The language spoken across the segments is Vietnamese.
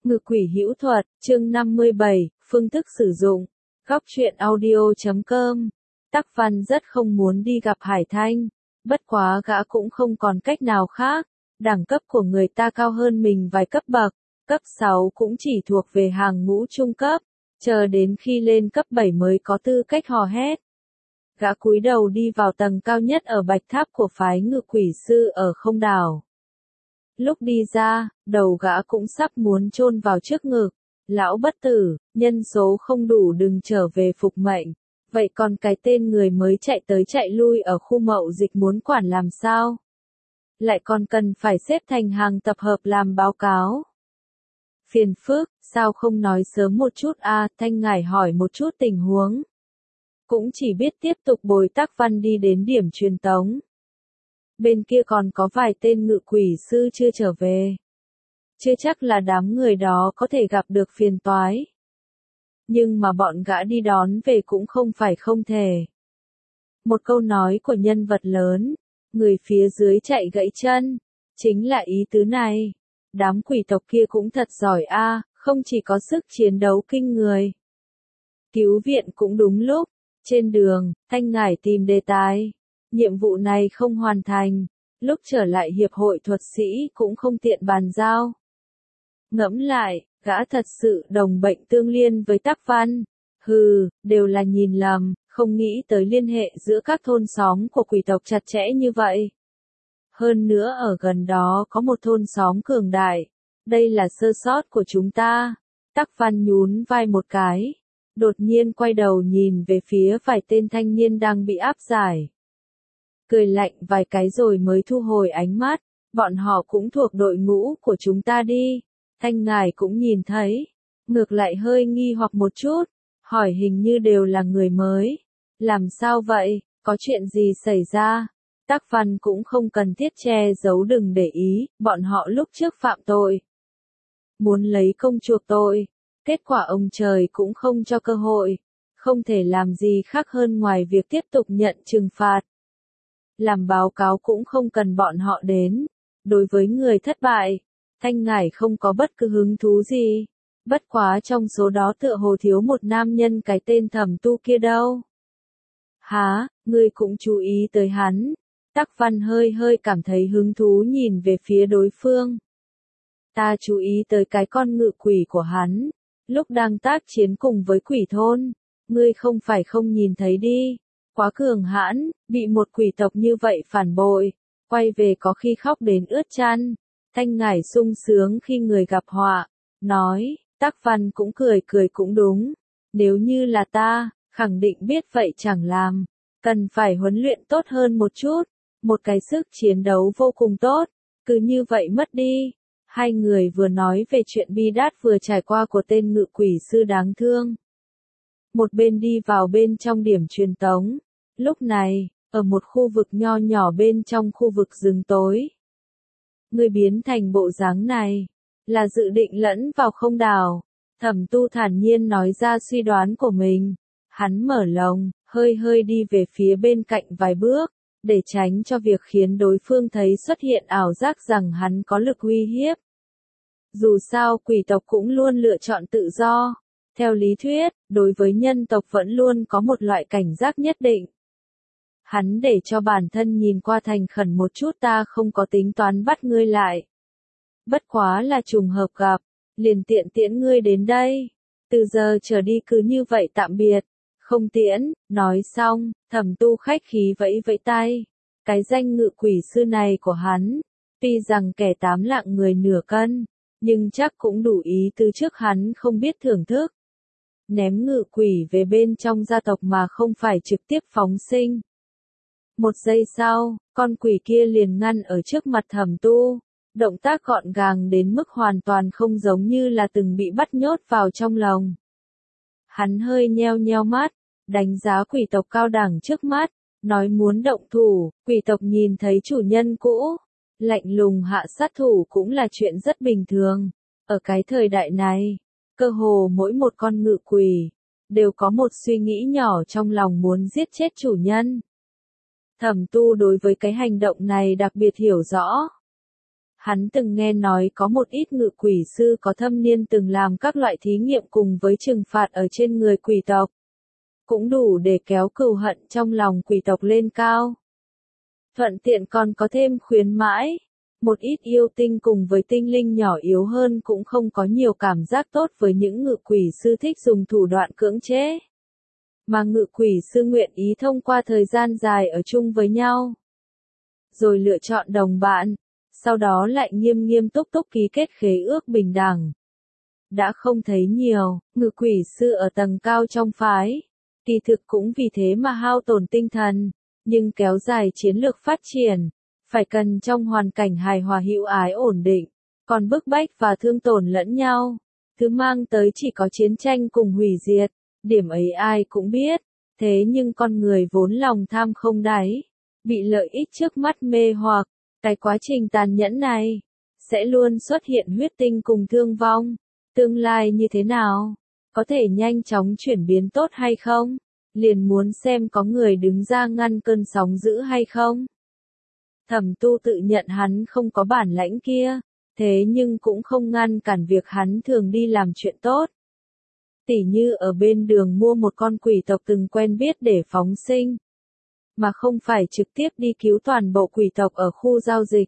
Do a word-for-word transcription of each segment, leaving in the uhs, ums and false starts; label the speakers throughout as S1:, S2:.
S1: Ngự quỷ hữu thuật, chương năm mươi bảy, phương thức sử dụng. Góc truyện audio chấm com. Tắc Văn rất không muốn đi gặp Hải Thanh, bất quá gã cũng không còn cách nào khác, đẳng cấp của người ta cao hơn mình vài cấp bậc, cấp sáu cũng chỉ thuộc về hàng ngũ trung cấp, chờ đến khi lên cấp bảy mới có tư cách hò hét. Gã cúi đầu đi vào tầng cao nhất ở bạch tháp của phái ngự quỷ sư ở không đảo. Lúc đi ra, đầu gã cũng sắp muốn chôn vào trước ngực. Lão bất tử, nhân số không đủ đừng trở về phục mệnh. Vậy còn cái tên người mới chạy tới chạy lui ở khu mậu dịch muốn quản làm sao? Lại còn cần phải xếp thành hàng tập hợp làm báo cáo. Phiền phức, sao không nói sớm một chút a? À, Thanh Ngải hỏi một chút tình huống. Cũng chỉ biết tiếp tục bồi Tắc Văn đi đến điểm truyền tống. Bên kia còn có vài tên ngự quỷ sư chưa trở về. Chưa chắc là đám người đó có thể gặp được phiền toái. Nhưng mà bọn gã đi đón về cũng không phải không thể. Một câu nói của nhân vật lớn, người phía dưới chạy gãy chân, chính là ý tứ này. Đám quỷ tộc kia cũng thật giỏi a, không chỉ có sức chiến đấu kinh người. Cứu viện cũng đúng lúc, trên đường, Thanh Ngải tìm đề tài. Nhiệm vụ này không hoàn thành, lúc trở lại hiệp hội thuật sĩ cũng không tiện bàn giao. Ngẫm lại, gã thật sự đồng bệnh tương liên với Tắc Văn. Hừ, đều là nhìn lầm, không nghĩ tới liên hệ giữa các thôn xóm của quỷ tộc chặt chẽ như vậy. Hơn nữa ở gần đó có một thôn xóm cường đại. Đây là sơ sót của chúng ta. Tắc Văn nhún vai một cái. Đột nhiên quay đầu nhìn về phía vài tên thanh niên đang bị áp giải. Cười lạnh vài cái rồi mới thu hồi ánh mắt. Bọn họ cũng thuộc đội ngũ của chúng ta đi. Thanh Ngải cũng nhìn thấy, ngược lại hơi nghi hoặc một chút, hỏi hình như đều là người mới. Làm sao vậy, có chuyện gì xảy ra? Tắc Văn cũng không cần thiết che giấu đừng để ý, bọn họ lúc trước phạm tội. Muốn lấy công chuộc tội, kết quả ông trời cũng không cho cơ hội, không thể làm gì khác hơn ngoài việc tiếp tục nhận trừng phạt. Làm báo cáo cũng không cần bọn họ đến, đối với người thất bại. Thanh Ngải không có bất cứ hứng thú gì, bất quá trong số đó tựa hồ thiếu một nam nhân cái tên Thẩm Tu kia đâu. Hả, ngươi cũng chú ý tới hắn? Tắc Văn hơi hơi cảm thấy hứng thú nhìn về phía đối phương. Ta chú ý tới cái con ngự quỷ của hắn, lúc đang tác chiến cùng với quỷ thôn, ngươi không phải không nhìn thấy đi, quá cường hãn, bị một quỷ tộc như vậy phản bội, quay về có khi khóc đến ướt chăn. Thanh Ngải sung sướng khi người gặp họa, nói, Tắc Văn cũng cười cười cũng đúng, nếu như là ta, khẳng định biết vậy chẳng làm, cần phải huấn luyện tốt hơn một chút, một cái sức chiến đấu vô cùng tốt, cứ như vậy mất đi. Hai người vừa nói về chuyện bi đát vừa trải qua của tên ngự quỷ sư đáng thương. Một bên đi vào bên trong điểm truyền tống, lúc này, ở một khu vực nho nhỏ bên trong khu vực rừng tối. Ngươi biến thành bộ dáng này, là dự định lẫn vào không đảo. Thẩm Tu thản nhiên nói ra suy đoán của mình. Hắn mở lồng, hơi hơi đi về phía bên cạnh vài bước, để tránh cho việc khiến đối phương thấy xuất hiện ảo giác rằng hắn có lực uy hiếp. Dù sao quỷ tộc cũng luôn lựa chọn tự do. Theo lý thuyết, đối với nhân tộc vẫn luôn có một loại cảnh giác nhất định. Hắn để cho bản thân nhìn qua thành khẩn một chút, ta không có tính toán bắt ngươi lại. Bất quá là trùng hợp gặp, liền tiện tiễn ngươi đến đây. Từ giờ trở đi cứ như vậy tạm biệt. Không tiễn, nói xong, Thẩm Tu khách khí vẫy vẫy tay. Cái danh ngự quỷ sư này của hắn, tuy rằng kẻ tám lạng người nửa cân, nhưng chắc cũng đủ ý tứ trước hắn không biết thưởng thức. Ném ngự quỷ về bên trong gia tộc mà không phải trực tiếp phóng sinh. Một giây sau, con quỷ kia liền ngăn ở trước mặt Thẩm Tu, động tác gọn gàng đến mức hoàn toàn không giống như là từng bị bắt nhốt vào trong lồng. Hắn hơi nheo nheo mắt, đánh giá quỷ tộc cao đẳng trước mắt, nói muốn động thủ, quỷ tộc nhìn thấy chủ nhân cũ, lạnh lùng hạ sát thủ cũng là chuyện rất bình thường. Ở cái thời đại này, cơ hồ mỗi một con ngự quỷ, đều có một suy nghĩ nhỏ trong lòng muốn giết chết chủ nhân. Thẩm Tu đối với cái hành động này đặc biệt hiểu rõ. Hắn từng nghe nói có một ít ngự quỷ sư có thâm niên từng làm các loại thí nghiệm cùng với trừng phạt ở trên người quỷ tộc. Cũng đủ để kéo cừu hận trong lòng quỷ tộc lên cao. Thuận tiện còn có thêm khuyến mãi. Một ít yêu tinh cùng với tinh linh nhỏ yếu hơn cũng không có nhiều cảm giác tốt với những ngự quỷ sư thích dùng thủ đoạn cưỡng chế. Mà ngự quỷ sư nguyện ý thông qua thời gian dài ở chung với nhau. Rồi lựa chọn đồng bạn, sau đó lại nghiêm nghiêm túc túc ký kết khế ước bình đẳng. Đã không thấy nhiều, ngự quỷ sư ở tầng cao trong phái. Kỳ thực cũng vì thế mà hao tổn tinh thần, nhưng kéo dài chiến lược phát triển, phải cần trong hoàn cảnh hài hòa hữu ái ổn định, còn bức bách và thương tổn lẫn nhau, thứ mang tới chỉ có chiến tranh cùng hủy diệt, điểm ấy ai cũng biết, thế nhưng con người vốn lòng tham không đáy, bị lợi ích trước mắt mê hoặc, cái quá trình tàn nhẫn này, sẽ luôn xuất hiện huyết tinh cùng thương vong, tương lai như thế nào? Có thể nhanh chóng chuyển biến tốt hay không? Liền muốn xem có người đứng ra ngăn cơn sóng dữ hay không? Thẩm Tu tự nhận hắn không có bản lãnh kia, thế nhưng cũng không ngăn cản việc hắn thường đi làm chuyện tốt. Tỉ như ở bên đường mua một con quỷ tộc từng quen biết để phóng sinh, mà không phải trực tiếp đi cứu toàn bộ quỷ tộc ở khu giao dịch.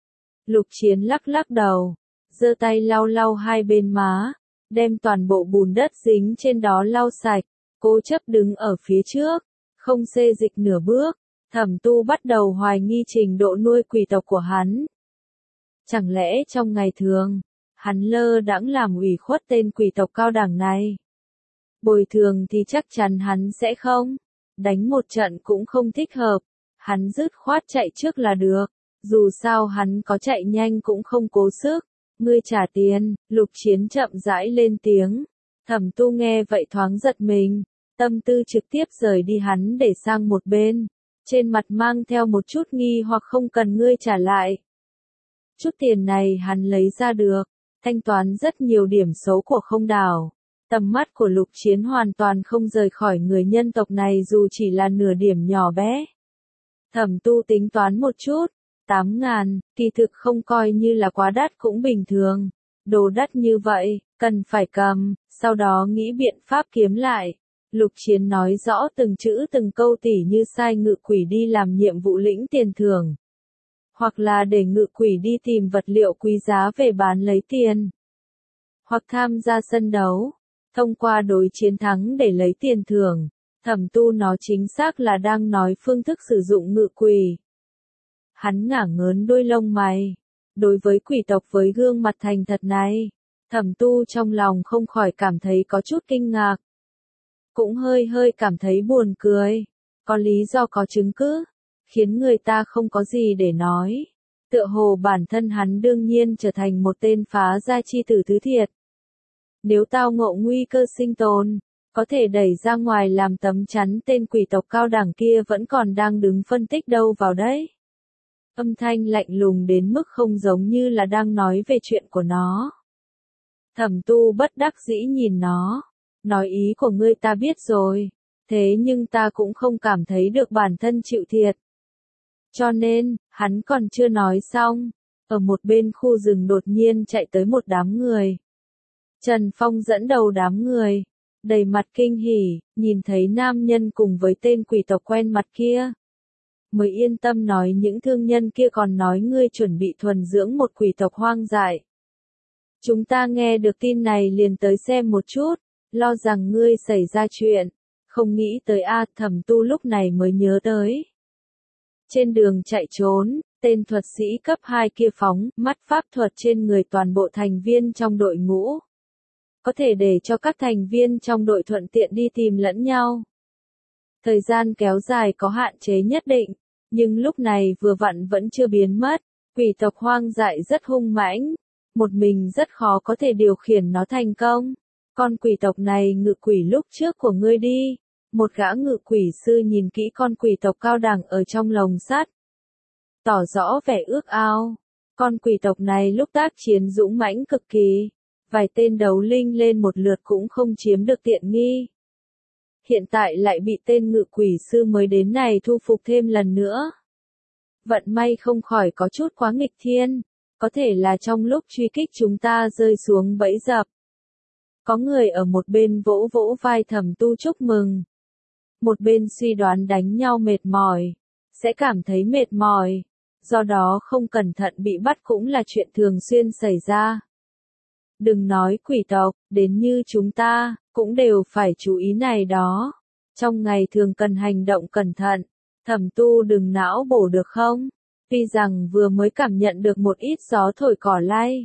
S1: Lục Chiến lắc lắc đầu, giơ tay lau lau hai bên má, đem toàn bộ bùn đất dính trên đó lau sạch, cố chấp đứng ở phía trước, không xê dịch nửa bước. Thẩm Tu bắt đầu hoài nghi trình độ nuôi quỷ tộc của hắn. Chẳng lẽ trong ngày thường, hắn lơ đãng làm ủy khuất tên quỷ tộc cao đẳng này? Bồi thường thì chắc chắn hắn sẽ không. Đánh một trận cũng không thích hợp. Hắn dứt khoát chạy trước là được. Dù sao hắn có chạy nhanh cũng không cố sức. Ngươi trả tiền, Lục Chiến chậm rãi lên tiếng. Thẩm Tu nghe vậy thoáng giật mình. Tâm tư trực tiếp rời đi hắn để sang một bên. Trên mặt mang theo một chút nghi hoặc không cần ngươi trả lại. Chút tiền này hắn lấy ra được, thanh toán rất nhiều điểm xấu của không đảo. Tầm mắt của Lục Chiến hoàn toàn không rời khỏi người nhân tộc này dù chỉ là nửa điểm nhỏ bé. Thẩm Tu tính toán một chút, tám ngàn, kỳ thực không coi như là quá đắt cũng bình thường. Đồ đắt như vậy, cần phải cầm, sau đó nghĩ biện pháp kiếm lại. Lục Chiến nói rõ từng chữ từng câu tỉ như sai ngự quỷ đi làm nhiệm vụ lĩnh tiền thưởng. Hoặc là để ngự quỷ đi tìm vật liệu quý giá về bán lấy tiền. Hoặc tham gia sân đấu, thông qua đối chiến thắng để lấy tiền thưởng. Thẩm Tu nó chính xác là đang nói phương thức sử dụng ngự quỷ. Hắn ngả ngớn đôi lông mày. Đối với quỷ tộc với gương mặt thành thật này, Thẩm Tu trong lòng không khỏi cảm thấy có chút kinh ngạc. Cũng hơi hơi cảm thấy buồn cười, có lý do có chứng cứ, khiến người ta không có gì để nói. Tựa hồ bản thân hắn đương nhiên trở thành một tên phá gia chi tử thứ thiệt. Nếu tao ngộ nguy cơ sinh tồn, có thể đẩy ra ngoài làm tấm chắn tên quỷ tộc cao đẳng kia vẫn còn đang đứng phân tích đâu vào đấy. Âm thanh lạnh lùng đến mức không giống như là đang nói về chuyện của nó. Thẩm Tu bất đắc dĩ nhìn nó. Nói ý của ngươi ta biết rồi, thế nhưng ta cũng không cảm thấy được bản thân chịu thiệt. Cho nên, hắn còn chưa nói xong, ở một bên khu rừng đột nhiên chạy tới một đám người. Trần Phong dẫn đầu đám người, đầy mặt kinh hỉ, nhìn thấy nam nhân cùng với tên quỷ tộc quen mặt kia. Mới yên tâm nói những thương nhân kia còn nói ngươi chuẩn bị thuần dưỡng một quỷ tộc hoang dại. Chúng ta nghe được tin này liền tới xem một chút. Lo rằng ngươi xảy ra chuyện, không nghĩ tới a. Thẩm Tu lúc này mới nhớ tới. Trên đường chạy trốn, tên thuật sĩ cấp hai kia phóng mắt pháp thuật trên người toàn bộ thành viên trong đội ngũ. Có thể để cho các thành viên trong đội thuận tiện đi tìm lẫn nhau. Thời gian kéo dài có hạn chế nhất định, nhưng lúc này vừa vặn vẫn chưa biến mất. Quỷ tộc hoang dại rất hung mãnh, một mình rất khó có thể điều khiển nó thành công. Con quỷ tộc này ngự quỷ lúc trước của ngươi đi. Một gã ngự quỷ sư nhìn kỹ con quỷ tộc cao đẳng ở trong lồng sắt. Tỏ rõ vẻ ước ao. Con quỷ tộc này lúc tác chiến dũng mãnh cực kỳ. Vài tên đấu linh lên một lượt cũng không chiếm được tiện nghi. Hiện tại lại bị tên ngự quỷ sư mới đến này thu phục thêm lần nữa. Vận may không khỏi có chút quá nghịch thiên. Có thể là trong lúc truy kích chúng ta rơi xuống bẫy dập. Có người ở một bên vỗ vỗ vai Thẩm Tu chúc mừng. Một bên suy đoán đánh nhau mệt mỏi, sẽ cảm thấy mệt mỏi, do đó không cẩn thận bị bắt cũng là chuyện thường xuyên xảy ra. Đừng nói quỷ tộc, đến như chúng ta, cũng đều phải chú ý này đó. Trong ngày thường cần hành động cẩn thận, Thẩm Tu đừng não bổ được không? Tuy rằng vừa mới cảm nhận được một ít gió thổi cỏ lay.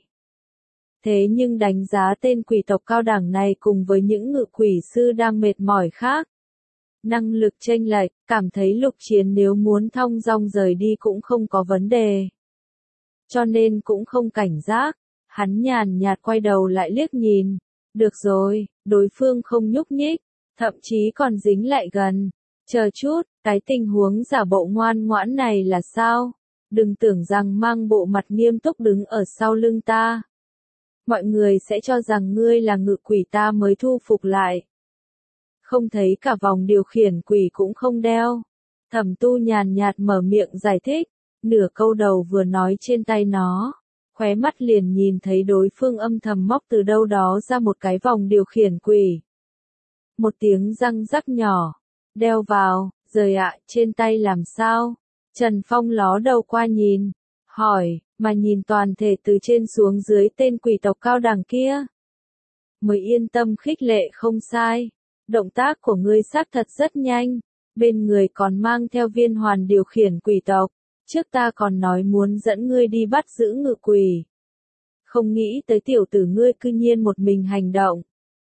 S1: Thế nhưng đánh giá tên quỷ tộc cao đẳng này cùng với những ngự quỷ sư đang mệt mỏi khác. Năng lực chênh lệch, cảm thấy Lục Chiến nếu muốn thong dong rời đi cũng không có vấn đề. Cho nên cũng không cảnh giác, hắn nhàn nhạt quay đầu lại liếc nhìn. Được rồi, đối phương không nhúc nhích, thậm chí còn dính lại gần. Chờ chút, cái tình huống giả bộ ngoan ngoãn này là sao? Đừng tưởng rằng mang bộ mặt nghiêm túc đứng ở sau lưng ta. Mọi người sẽ cho rằng ngươi là ngự quỷ ta mới thu phục lại. Không thấy cả vòng điều khiển quỷ cũng không đeo. Thẩm Tu nhàn nhạt mở miệng giải thích, nửa câu đầu vừa nói trên tay nó, khóe mắt liền nhìn thấy đối phương âm thầm móc từ đâu đó ra một cái vòng điều khiển quỷ. Một tiếng răng rắc nhỏ, đeo vào, rời ạ, trên tay làm sao? Trần Phong ló đầu qua nhìn, hỏi, mà nhìn toàn thể từ trên xuống dưới tên quỷ tộc cao đẳng kia. Mới yên tâm khích lệ không sai. Động tác của ngươi xác thật rất nhanh, bên người còn mang theo viên hoàn điều khiển quỷ tộc, trước ta còn nói muốn dẫn ngươi đi bắt giữ ngự quỷ. Không nghĩ tới tiểu tử ngươi cư nhiên một mình hành động.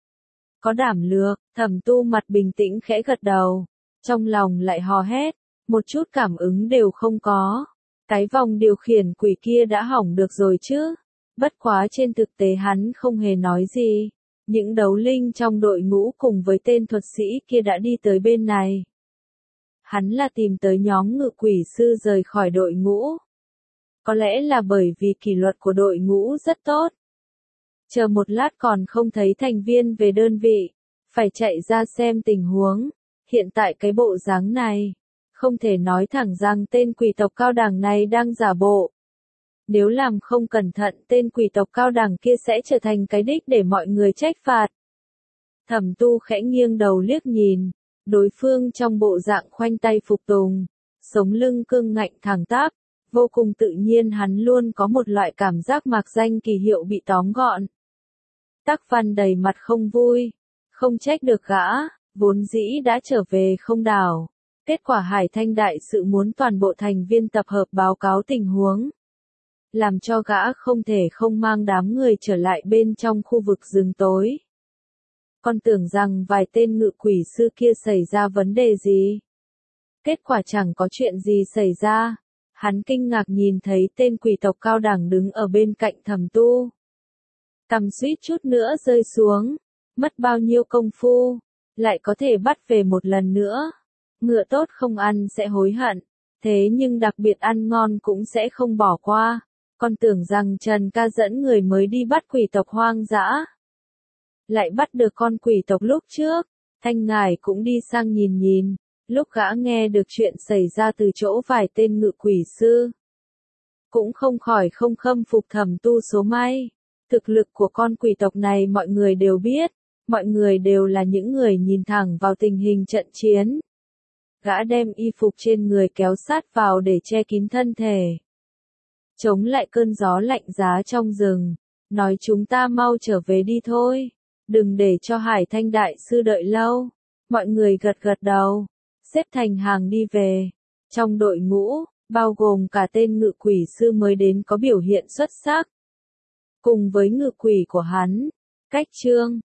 S1: Có đảm lược, Thẩm Tu mặt bình tĩnh khẽ gật đầu, trong lòng lại hò hét, một chút cảm ứng đều không có. Cái vòng điều khiển quỷ kia đã hỏng được rồi chứ, bất quá trên thực tế hắn không hề nói gì. Những đấu linh trong đội ngũ cùng với tên thuật sĩ kia đã đi tới bên này. Hắn là tìm tới nhóm ngự quỷ sư rời khỏi đội ngũ. Có lẽ là bởi vì kỷ luật của đội ngũ rất tốt. Chờ một lát còn không thấy thành viên về đơn vị, phải chạy ra xem tình huống. Hiện tại cái bộ dáng này, không thể nói thẳng rằng tên quỷ tộc cao đẳng này đang giả bộ. Nếu làm không cẩn thận tên quỷ tộc cao đẳng kia sẽ trở thành cái đích để mọi người trách phạt. Thẩm Tu khẽ nghiêng đầu liếc nhìn, đối phương trong bộ dạng khoanh tay phục tùng, sống lưng cương ngạnh thẳng tắp, vô cùng tự nhiên hắn luôn có một loại cảm giác mạc danh kỳ hiệu bị tóm gọn. Tắc Văn đầy mặt không vui, không trách được gã, vốn dĩ đã trở về không đảo. Kết quả Hải Thanh đại sự muốn toàn bộ thành viên tập hợp báo cáo tình huống. Làm cho gã không thể không mang đám người trở lại bên trong khu vực rừng tối. Còn tưởng rằng vài tên ngự quỷ sư kia xảy ra vấn đề gì. Kết quả chẳng có chuyện gì xảy ra. Hắn kinh ngạc nhìn thấy tên quỷ tộc cao đẳng đứng ở bên cạnh Thẩm Tu. Cằm suýt chút nữa rơi xuống. Mất bao nhiêu công phu, lại có thể bắt về một lần nữa. Ngựa tốt không ăn sẽ hối hận, thế nhưng đặc biệt ăn ngon cũng sẽ không bỏ qua. Còn tưởng rằng Trần ca dẫn người mới đi bắt quỷ tộc hoang dã. Lại bắt được con quỷ tộc lúc trước, Thanh Ngải cũng đi sang nhìn nhìn, lúc gã nghe được chuyện xảy ra từ chỗ vài tên ngự quỷ sư. Cũng không khỏi không khâm phục Thẩm Tu số may. Thực lực của con quỷ tộc này mọi người đều biết, mọi người đều là những người nhìn thẳng vào tình hình trận chiến. Gã đem y phục trên người kéo sát vào để che kín thân thể. Chống lại cơn gió lạnh giá trong rừng, nói chúng ta mau trở về đi thôi, đừng để cho Hải Thanh đại sư đợi lâu. Mọi người gật gật đầu, xếp thành hàng đi về. Trong đội ngũ, bao gồm cả tên ngự quỷ sư mới đến có biểu hiện xuất sắc. Cùng với ngự quỷ của hắn, Cách Trương,